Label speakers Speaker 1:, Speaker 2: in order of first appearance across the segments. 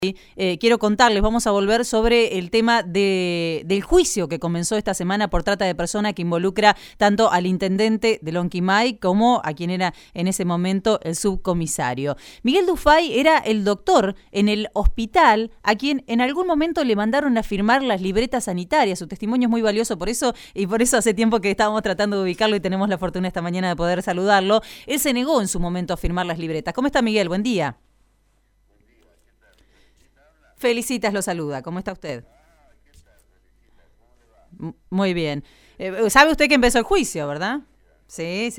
Speaker 1: Quiero contarles, vamos a volver sobre el tema del juicio que comenzó esta semana por trata de personas que involucra tanto al intendente de Lonquimay como a quien era en ese momento el subcomisario. Miguel Dufay era el doctor en el hospital a quien en algún momento le mandaron a firmar las libretas sanitarias. Su testimonio es muy valioso por eso, y por eso hace tiempo que estábamos tratando de ubicarlo y tenemos la fortuna esta mañana de poder saludarlo. Él se negó en su momento a firmar las libretas. ¿Cómo está, Miguel? Buen día. Felicitas lo saluda. ¿Cómo está usted? Muy bien. ¿Sabe usted que empezó el juicio, verdad? Sí.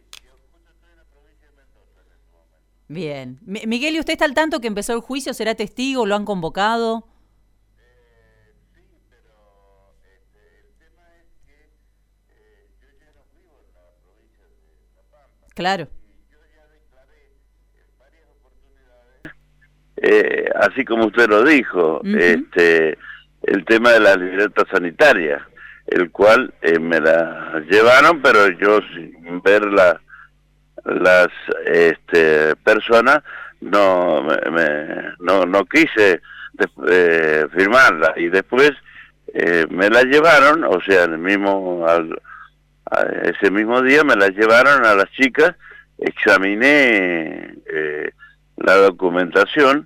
Speaker 1: Bien. Miguel, ¿y usted está al tanto que empezó el juicio? ¿Será testigo? ¿Lo han convocado?
Speaker 2: Sí, pero el tema es que yo ya no vivo en la provincia de La Pampa.
Speaker 1: Claro.
Speaker 2: Y yo ya declaré en varias oportunidades, así como usted lo dijo, el tema de la libreta sanitaria, el cual me la llevaron, pero yo sin ver las personas no quise firmarla, y después me la llevaron, o sea, ese mismo día me la llevaron a las chicas, examiné la documentación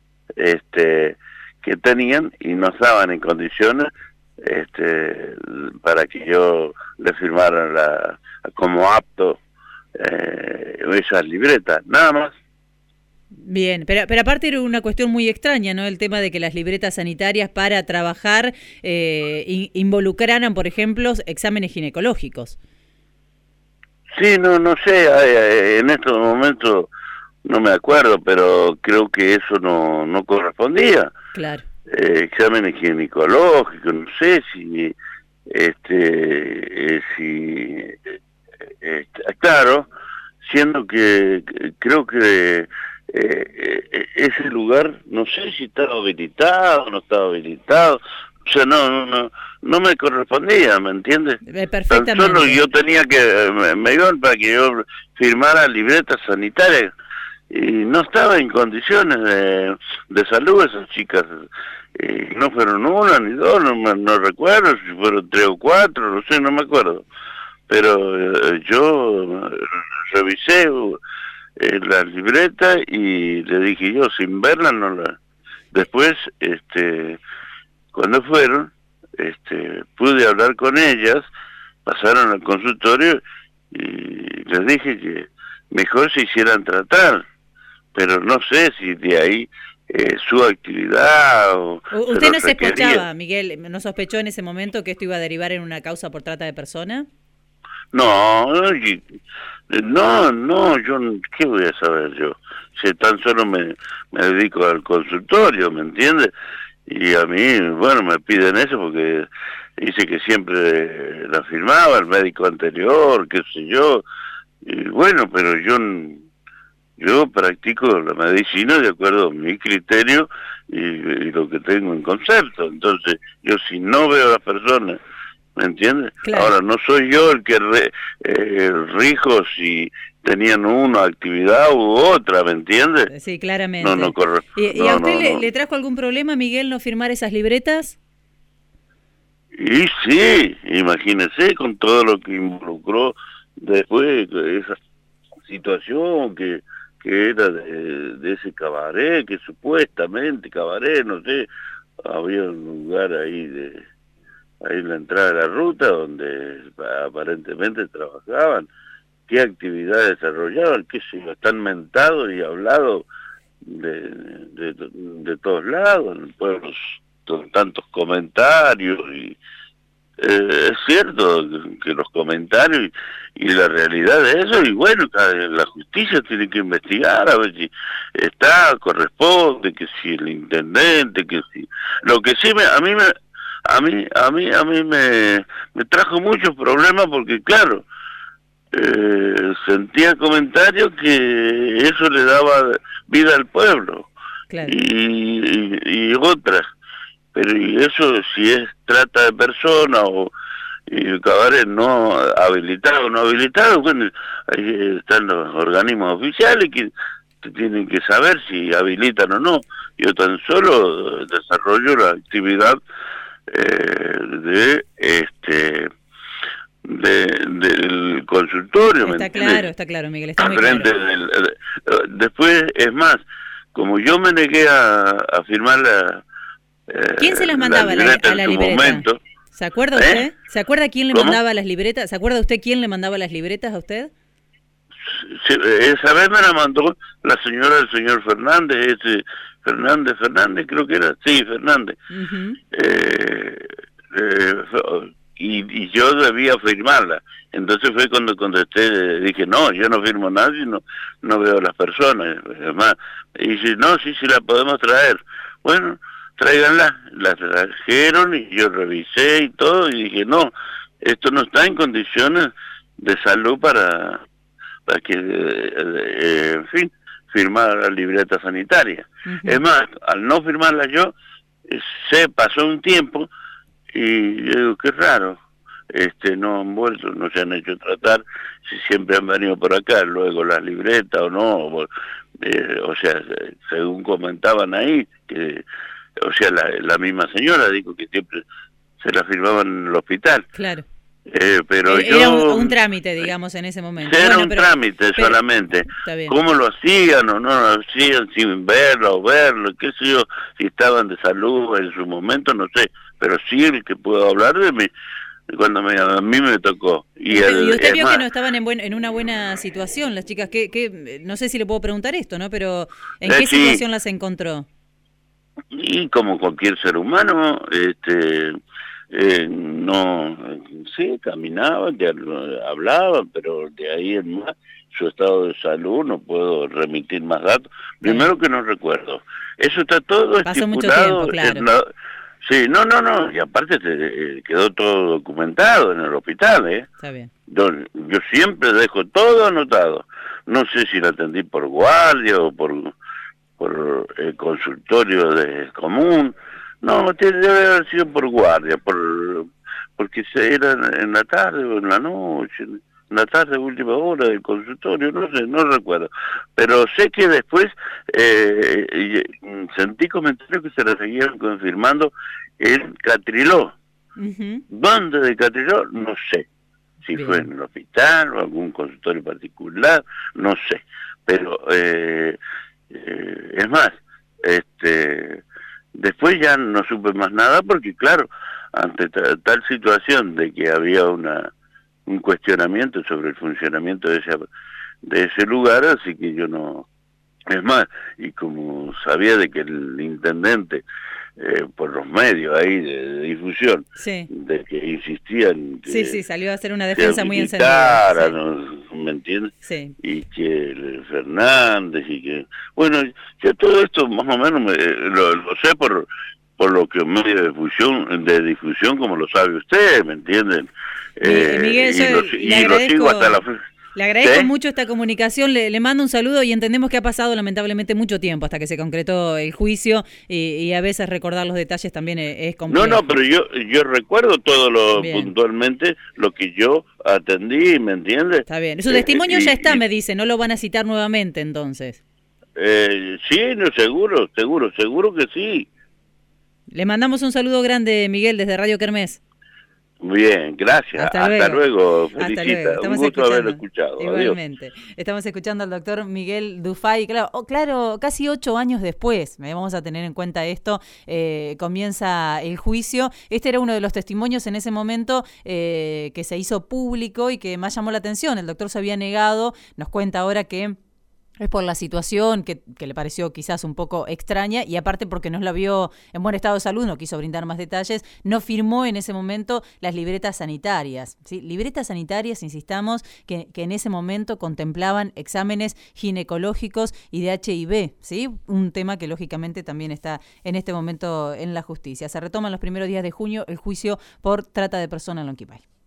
Speaker 2: que tenían y no estaban en condiciones para que yo le firmara como apto esas libretas, nada más.
Speaker 1: Bien, pero aparte era una cuestión muy extraña, ¿no? El tema de que las libretas sanitarias para trabajar involucraran, por ejemplo, exámenes ginecológicos.
Speaker 2: Sí, no sé, en estos momentos no me acuerdo, pero creo que eso no correspondía.
Speaker 1: Claro.
Speaker 2: Exámenes ginecológicos, no sé si claro, siendo que creo que ese lugar, no sé si estaba habilitado o no estaba habilitado, o sea, no me correspondía, ¿me entiendes?
Speaker 1: Perfectamente.
Speaker 2: Tan solo yo tenía que, me iban para que yo firmara libretas sanitarias, y no estaba en condiciones de salud esas chicas. No fueron una ni dos, no recuerdo si fueron 3 o 4, no sé, no me acuerdo. Pero yo revisé la libreta y le dije yo, sin verla, no la... Después, cuando fueron, pude hablar con ellas, pasaron al consultorio y les dije que mejor se hicieran tratar, pero no sé si de ahí su actividad o...
Speaker 1: ¿Usted no sospechaba, Miguel, no sospechó en ese momento que esto iba a derivar en una causa por trata de persona?
Speaker 2: No, yo, ¿qué voy a saber yo? Si tan solo me dedico al consultorio, ¿me entiendes? Y a mí, bueno, me piden eso porque dice que siempre la firmaba el médico anterior, qué sé yo, y bueno, pero yo practico la medicina de acuerdo a mi criterio y lo que tengo en concepto. Entonces, yo si no veo a las personas, ¿me entiendes? Claro. Ahora, no soy yo el que rijo si tenían una actividad u otra, ¿me entiendes?
Speaker 1: Sí, claramente. ¿Y
Speaker 2: a
Speaker 1: usted le trajo algún problema, Miguel, no firmar esas libretas?
Speaker 2: Y sí, imagínese con todo lo que involucró después esa situación que era de ese cabaret, que supuestamente cabaret, no sé, había un lugar ahí en la entrada de la ruta donde aparentemente trabajaban, qué actividad desarrollaban, qué sé yo, están mentados y hablados de todos lados, en el pueblo, con tantos comentarios, y es cierto que los comentarios y la realidad de eso, y bueno, la justicia tiene que investigar a ver si corresponde, que si el intendente, que si... Lo que sí a mí me trajo muchos problemas porque, claro, sentía comentarios que eso le daba vida al pueblo. Claro. Y otras. Pero y eso, si es trata de personas o el cabaret no habilitado, bueno, ahí están los organismos oficiales que tienen que saber si habilitan o no. Yo tan solo desarrollo la actividad del consultorio.
Speaker 1: Está claro, Miguel, está muy claro.
Speaker 2: Después, es más, como yo me negué a firmar
Speaker 1: ¿quién se las mandaba a la libreta?
Speaker 2: Momento,
Speaker 1: ¿Se acuerda usted? ¿Se acuerda quién le mandaba las libretas? ¿Se acuerda usted quién le mandaba las libretas a usted?
Speaker 2: Sí, esa vez me la mandó la señora del señor Fernández, Fernández creo que era, sí, Fernández.
Speaker 1: Uh-huh.
Speaker 2: Y yo debía firmarla. Entonces fue cuando contesté, dije, no, yo no firmo nada y no veo a las personas. Además, y dice, no, sí la podemos traer. Bueno, tráiganla. La trajeron y yo revisé y todo y dije, no, esto no está en condiciones de salud para que, en fin, firmar la libreta sanitaria. Uh-huh. Es más, al no firmarla yo, se pasó un tiempo y yo digo, qué raro, no han vuelto, no se han hecho tratar, si siempre han venido por acá, luego las libretas o no, o sea, según comentaban ahí, que, o sea, la misma señora dijo que siempre se la firmaban en el hospital.
Speaker 1: Claro.
Speaker 2: Pero
Speaker 1: era un trámite, digamos, en ese momento.
Speaker 2: Era un trámite solamente. ¿Cómo lo hacían o no lo hacían sin verlo o verlo? ¿Qué sé yo? Si estaban de salud en su momento, no sé. Pero sí el que puedo hablar de mí, cuando a mí me tocó.
Speaker 1: Y usted vio que no estaban en una buena situación las chicas. No sé si le puedo preguntar esto, ¿no? Pero ¿en qué situación las encontró?
Speaker 2: Y como cualquier ser humano, no, sí, caminaban, hablaban, pero de ahí en más, su estado de salud, no puedo remitir más datos. Primero que no recuerdo. Eso está todo
Speaker 1: pasó
Speaker 2: estipulado.
Speaker 1: Mucho tiempo, claro.
Speaker 2: Sí, no, y aparte quedó todo documentado en el hospital,
Speaker 1: Está bien.
Speaker 2: Yo siempre dejo todo anotado. No sé si lo atendí por guardia o por el consultorio común. No, debe haber sido por guardia, porque era en la tarde o en la noche, en la tarde, última hora del consultorio, no sé, no recuerdo. Pero sé que después sentí comentarios que se le seguían confirmando en Catriló.
Speaker 1: Uh-huh.
Speaker 2: ¿Dónde de Catriló? No sé. Si bien fue en el hospital o algún consultorio particular, no sé. Pero, es más, después ya no supe más nada porque, claro, ante tal situación de que había un cuestionamiento sobre el funcionamiento de ese lugar, así que yo no... Es más, y como sabía de que el intendente, por los medios ahí de difusión,
Speaker 1: sí,
Speaker 2: de que insistían... Que
Speaker 1: sí, salió a hacer una defensa muy encendida.
Speaker 2: Sí. ¿No? ¿Me entiendes?
Speaker 1: Sí.
Speaker 2: Y que el Fernández y que... Bueno, yo todo esto más o menos lo sé por lo que medio de difusión, como lo sabe usted, ¿me entienden?
Speaker 1: Miguel,
Speaker 2: y lo sigo hasta la fecha.
Speaker 1: Le agradezco mucho esta comunicación, le mando un saludo y entendemos que ha pasado lamentablemente mucho tiempo hasta que se concretó el juicio y a veces recordar los detalles también es complejo.
Speaker 2: No, pero yo recuerdo todo puntualmente lo que yo atendí, ¿me entiendes?
Speaker 1: Está bien, su testimonio ya está, me dice, no lo van a citar nuevamente entonces.
Speaker 2: Sí, no, seguro que sí.
Speaker 1: Le mandamos un saludo grande, Miguel, desde Radio Kermés.
Speaker 2: Bien, gracias. Hasta luego, Felicita. Un gusto haberlo escuchado.
Speaker 1: Igualmente.
Speaker 2: Adiós.
Speaker 1: Estamos escuchando al doctor Miguel Dufay. Claro, casi 8 años después, vamos a tener en cuenta esto, comienza el juicio. Este era uno de los testimonios en ese momento que se hizo público y que más llamó la atención. El doctor se había negado, nos cuenta ahora que es por la situación que le pareció quizás un poco extraña y aparte porque no la vio en buen estado de salud, no quiso brindar más detalles, no firmó en ese momento las libretas sanitarias. ¿Sí? Libretas sanitarias, insistamos, que en ese momento contemplaban exámenes ginecológicos y de HIV, ¿sí? Un tema que lógicamente también está en este momento en la justicia. Se retoman los primeros días de junio el juicio por trata de personas en Lonquimay.